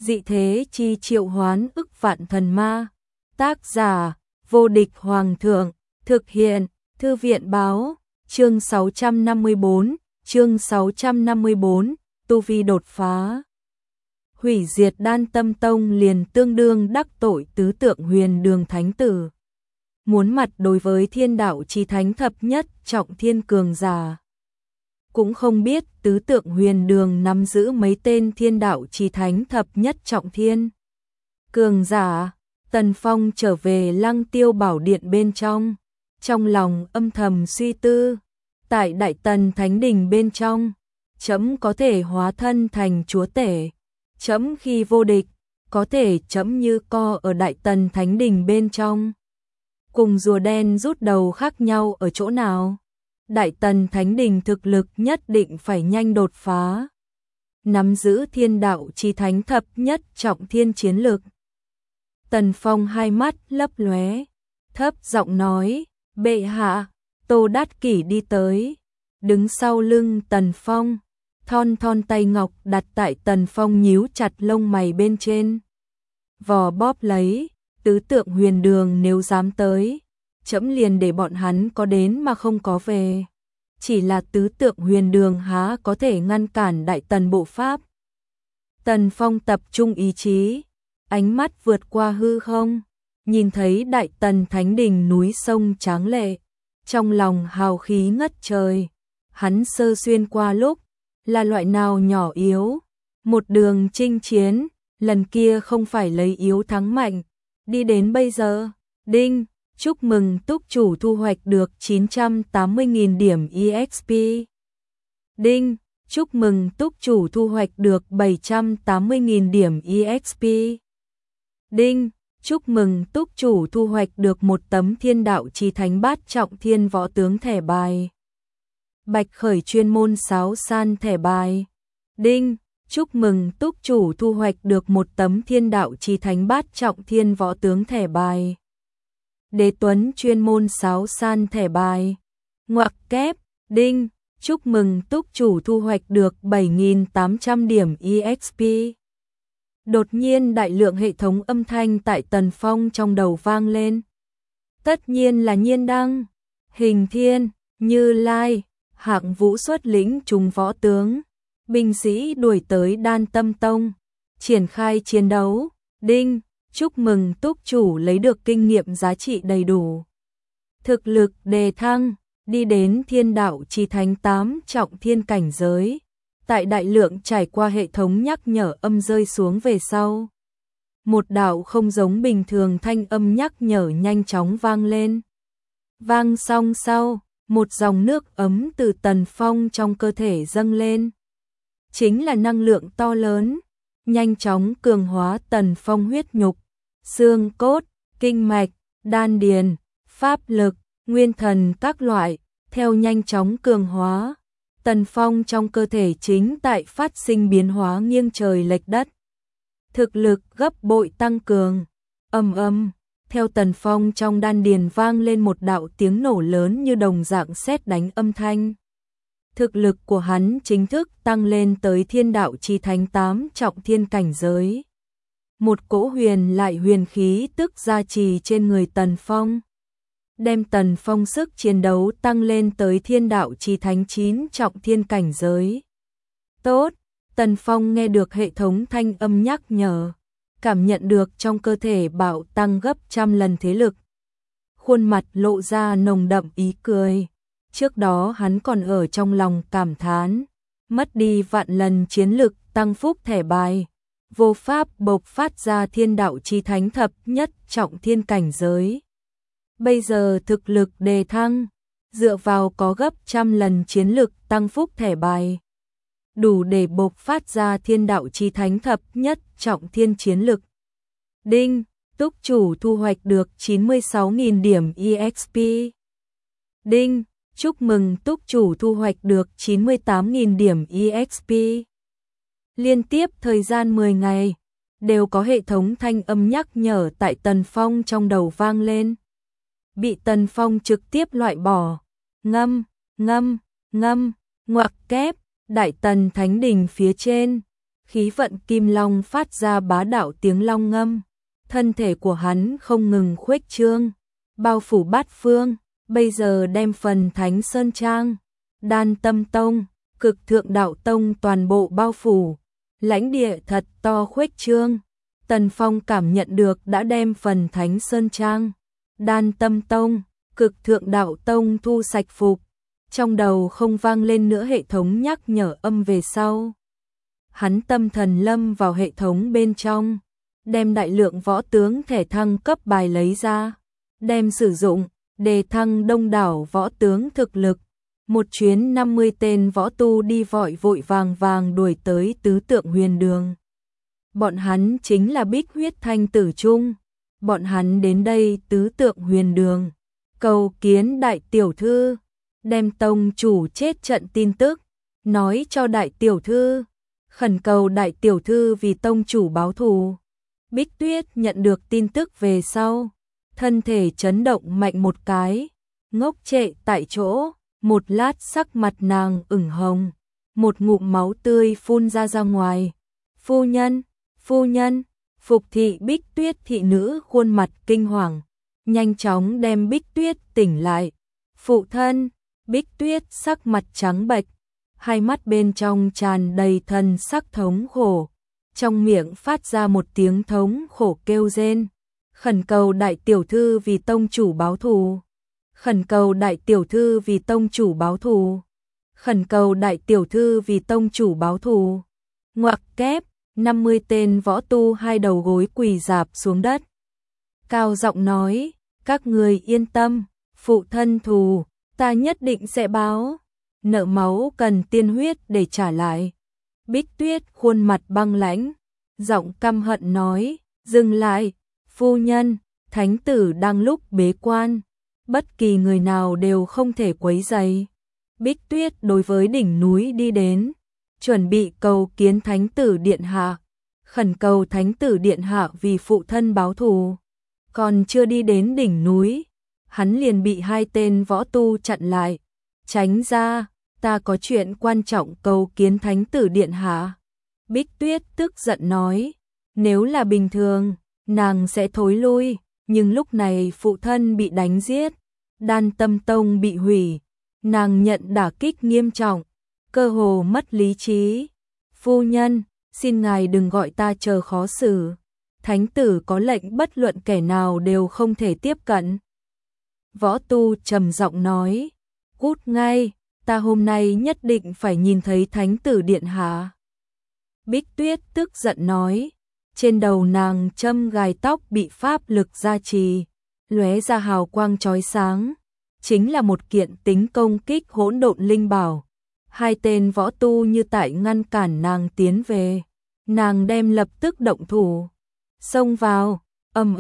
Dị thế chi triệu hoán ức vạn thần ma. Tác giả: Vô địch hoàng thượng. Thực hiện: Thư viện báo. Chương 654, tu vi đột phá. Hủy diệt Đan Tâm Tông liền tương đương đắc tội tứ tượng Huyền Đường thánh tử. Muốn mặt đối với thiên đạo chí thánh thập nhất trọng thiên cường giả. Cũng không biết tứ tượng Huyền Đường nắm giữ mấy tên thiên đạo chí thánh thập nhất trọng thiên cường giả. Tần Phong trở về Lăng Tiêu Bảo Điện bên trong lòng âm thầm suy tư, tại Đại Tần Thánh Đình bên trong, trẫm có thể hóa thân thành chúa tể, trẫm khi vô địch, có thể trẫm như co ở Đại Tần Thánh Đình bên trong. Cùng rùa đen rút đầu khác nhau ở chỗ nào? Đại Tần Thánh Đình thực lực nhất định phải nhanh đột phá, nắm giữ thiên đạo chí thánh thập nhất trọng thiên chiến lực. Tần Phong hai mắt lấp lóe, thấp giọng nói: "Bệ hạ." Tô Đát Kỷ đi tới, đứng sau lưng Tần Phong, thon tay ngọc đặt tại Tần Phong nhíu chặt lông mày bên trên. Vò bóp lấy: "Tứ tượng Huyền Đường nếu dám tới, trẫm liền để bọn hắn có đến mà không có về." Chỉ là tứ tượng Huyền Đường há có thể ngăn cản Đại Tần bộ pháp. Tần Phong tập trung ý chí, ánh mắt vượt qua hư không, nhìn thấy Đại Tần Thánh Đình núi sông tráng lệ, trong lòng hào khí ngất trời. Hắn sơ xuyên qua lúc là loại nào nhỏ yếu, một đường chinh chiến, lần kia không phải lấy yếu thắng mạnh, đi đến bây giờ. Đinh, chúc mừng túc chủ thu hoạch được 980.000 điểm EXP. Đinh, chúc mừng túc chủ thu hoạch được 780.000 điểm EXP. Đinh, chúc mừng túc chủ thu hoạch được một tấm thiên đạo chí thánh bát trọng thiên võ tướng thẻ bài. Bạch khởi chuyên môn sáo san thẻ bài. Đinh, chúc mừng túc chủ thu hoạch được một tấm thiên đạo chí thánh bát trọng thiên võ tướng thẻ bài. Đế Tuấn chuyên môn sáo san thẻ bài. Ngoặc kép. Đinh, chúc mừng túc chủ thu hoạch được 7.800 điểm EXP. Đột nhiên đại lượng hệ thống âm thanh tại Tần Phong trong đầu vang lên. Tất nhiên là Nhiên Đăng, Hình Thiên, Như Lai, Hạng Vũ xuất lĩnh chúng võ tướng, binh sĩ đuổi tới Đan Tâm Tông, triển khai chiến đấu. Đinh, chúc mừng túc chủ lấy được kinh nghiệm giá trị đầy đủ. Thực lực đề thăng, đi đến thiên đạo chí thánh 8 trọng thiên cảnh giới. Tại đại lượng trải qua hệ thống nhắc nhở âm rơi xuống về sau, một đạo không giống bình thường thanh âm nhắc nhở nhanh chóng vang lên. Vang xong sau, một dòng nước ấm từ Tần Phong trong cơ thể dâng lên. Chính là năng lượng to lớn, nhanh chóng cường hóa Tần Phong huyết nhục, xương cốt, kinh mạch, đan điền, pháp lực, nguyên thần các loại, theo nhanh chóng cường hóa. Tần Phong trong cơ thể chính tại phát sinh biến hóa nghiêng trời lệch đất. Thực lực gấp bội tăng cường. Ầm ầm, theo Tần Phong trong đan điền vang lên một đạo tiếng nổ lớn như đồng dạng sét đánh âm thanh. Thực lực của hắn chính thức tăng lên tới thiên đạo chí thánh 8 trọng thiên cảnh giới. Một cỗ huyền lại huyền khí tức gia trì trên người Tần Phong, đem Tần Phong sức chiến đấu tăng lên tới thiên đạo chí thánh 9 trọng thiên cảnh giới. Tốt, Tần Phong nghe được hệ thống thanh âm nhắc nhở, cảm nhận được trong cơ thể bạo tăng gấp trăm lần thế lực. Khuôn mặt lộ ra nồng đậm ý cười. Trước đó hắn còn ở trong lòng cảm thán, mất đi vạn lần chiến lực tăng phúc thẻ bài, vô pháp bộc phát ra thiên đạo chí thánh thập nhất trọng thiên cảnh giới. Bây giờ thực lực đề thăng, dựa vào có gấp trăm lần chiến lực tăng phúc thẻ bài, đủ để bộc phát ra thiên đạo chí thánh thập nhất trọng thiên chiến lực. Đinh, túc chủ thu hoạch được 96.000 điểm EXP. Đinh, chúc mừng túc chủ thu hoạch được 98.000 điểm EXP. Liên tiếp thời gian 10 ngày, đều có hệ thống thanh âm nhắc nhở tại Tần Phong trong đầu vang lên. Bị Tần Phong trực tiếp loại bỏ. Ngâm, ngoặc kép, Đại Tần Thánh Đình phía trên, khí vận kim long phát ra bá đạo tiếng long ngâm, thân thể của hắn không ngừng khuếch trương, bao phủ bát phương, bây giờ đem phần Thánh Sơn Trang, Đan Tâm Tông, Cực Thượng Đạo Tông toàn bộ bao phủ, lãnh địa thật to khuếch trương. Tần Phong cảm nhận được đã đem phần Thánh Sơn Trang, Đan Tâm Tông, Cực Thượng Đạo Tông thu sạch phục, trong đầu không vang lên nữa hệ thống nhắc nhở âm về sau. Hắn tâm thần lâm vào hệ thống bên trong, đem đại lượng võ tướng thẻ thăng cấp bài lấy ra, đem sử dụng, đề thăng đông đảo võ tướng thực lực. Một chuyến 50 tên võ tu đi vội vội vàng đuổi tới tứ tượng huyền đường. Bọn hắn chính là Bích Huyết Thanh Tử Trung. Bọn hắn đến đây tứ tượng huyền đường, cầu kiến đại tiểu thư, đem tông chủ chết trận tin tức, nói cho đại tiểu thư, khẩn cầu đại tiểu thư vì tông chủ báo thù. Bích Tuyết nhận được tin tức về sau, thân thể chấn động mạnh một cái, ngốc trệ tại chỗ, một lát sắc mặt nàng ửng hồng, một ngụm máu tươi phun ra ngoài. Phu nhân, Phục thị Bích Tuyết thị nữ khuôn mặt kinh hoàng, nhanh chóng đem Bích Tuyết tỉnh lại. Phụ thân, Bích Tuyết sắc mặt trắng bệch, hai mắt bên trong tràn đầy thần sắc thống khổ, trong miệng phát ra một tiếng thống khổ kêu rên, khẩn cầu đại tiểu thư vì tông chủ báo thù, khẩn cầu đại tiểu thư vì tông chủ báo thù, khẩn cầu đại tiểu thư vì tông chủ báo thù. Ngoặc kép, 50 tên võ tu hai đầu gối quỳ rạp xuống đất, cao giọng nói, các người yên tâm, phụ thân thù, ta nhất định sẽ báo, nợ máu cần tiên huyết để trả lại. Bích Tuyết khuôn mặt băng lãnh, giọng căm hận nói, dừng lại, phu nhân, thánh tử đang lúc bế quan, bất kỳ người nào đều không thể quấy rầy. Bích Tuyết đối với đỉnh núi đi đến, chuẩn bị cầu kiến thánh tử điện hạ, khẩn cầu thánh tử điện hạ vì phụ thân báo thù. Còn chưa đi đến đỉnh núi, hắn liền bị hai tên võ tu chặn lại, tránh ra, ta có chuyện quan trọng cầu kiến thánh tử điện hạ. Bích Tuyết tức giận nói, nếu là bình thường, nàng sẽ thối lui, nhưng lúc này phụ thân bị đánh giết, Đan Tâm Tông bị hủy, nàng nhận đả kích nghiêm trọng, cơ hồ mất lý trí. Phu nhân, xin ngài đừng gọi ta chờ khó xử, thánh tử có lệnh bất luận kẻ nào đều không thể tiếp cận. Võ tu trầm giọng nói, cút ngay, ta hôm nay nhất định phải nhìn thấy thánh tử điện hạ. Bích Tuyết tức giận nói, trên đầu nàng châm gài tóc bị pháp lực gia trì, lóe ra hào quang chói sáng, chính là một kiện tính công kích hỗn độn linh bảo. Hai tên võ tu như tại ngăn cản nàng tiến về, nàng đem lập tức động thủ, xông vào, ầm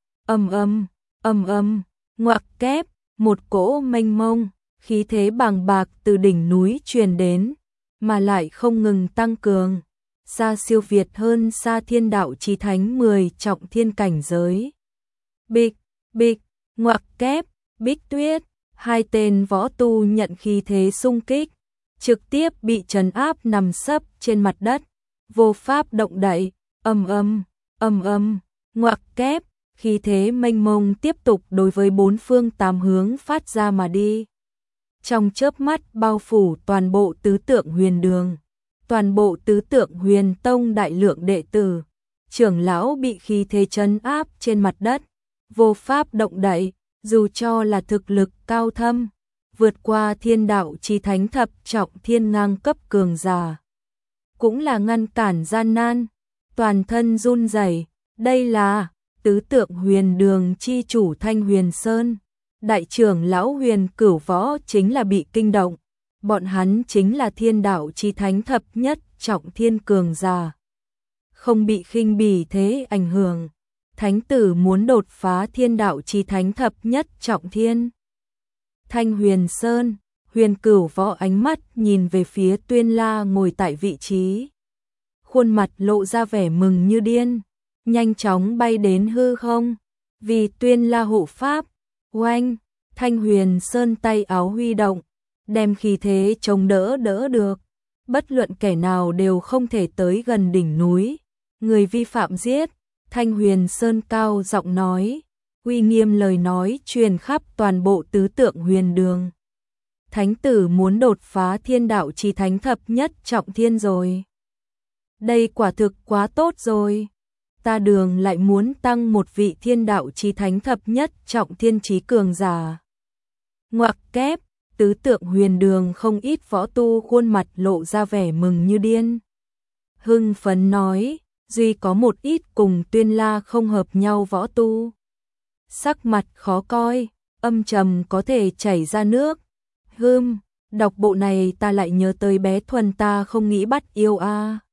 ầm, ngoặc kép, một cỗ mênh mông, khí thế bàng bạc từ đỉnh núi truyền đến, mà lại không ngừng tăng cường, xa siêu việt hơn xa thiên đạo chí thánh 10 trọng thiên cảnh giới. Bịch, ngoặc kép, Bích Tuyết, hai tên võ tu nhận khí thế xung kích, trực tiếp bị trấn áp nằm sấp trên mặt đất, vô pháp động đậy, ầm ầm, ngoặc kép, khí thế mênh mông tiếp tục đối với bốn phương tám hướng phát ra mà đi. Trong chớp mắt bao phủ toàn bộ tứ tượng huyền đường, toàn bộ tứ tượng huyền tông đại lượng đệ tử, trưởng lão bị khí thế trấn áp trên mặt đất, vô pháp động đậy, dù cho là thực lực cao thâm, vượt qua thiên đạo chí thánh thập trọng thiên ngang cấp cường giả, cũng là ngăn cản gian nan, toàn thân run rẩy. Đây là tứ tượng huyền đường chi chủ Thanh Huyền Sơn, đại trưởng lão Huyền Cửu Võ chính là bị kinh động, bọn hắn chính là thiên đạo chí thánh thập nhất trọng thiên cường giả, không bị khinh bỉ thế ảnh hưởng. Thánh tử muốn đột phá thiên đạo chí thánh thập nhất trọng thiên. Thanh Huyền Sơn, Huyền Cửu Võ ánh mắt nhìn về phía Tuyên La ngồi tại vị trí, khuôn mặt lộ ra vẻ mừng như điên, nhanh chóng bay đến hư không, vì Tuyên La hộ pháp. Oanh, Thanh Huyền Sơn tay áo huy động, đem khí thế chống đỡ được, bất luận kẻ nào đều không thể tới gần đỉnh núi. Người vi phạm giết, Thanh Huyền Sơn cao giọng nói, uy nghiêm lời nói truyền khắp toàn bộ tứ tượng huyền đường. Thánh tử muốn đột phá thiên đạo chí thánh thập nhất trọng thiên rồi. Đây quả thực quá tốt rồi. Ta đường lại muốn tăng một vị thiên đạo chí thánh thập nhất trọng thiên chí cường giả. Ngoặc kép, tứ tượng huyền đường không ít võ tu khuôn mặt lộ ra vẻ mừng như điên. Hưng phấn nói, duy có một ít cùng Tuyên La không hợp nhau võ tu. Sắc mặt khó coi, âm trầm có thể chảy ra nước. Đọc bộ này ta lại nhớ tới bé Thuần ta không nghĩ bắt yêu a.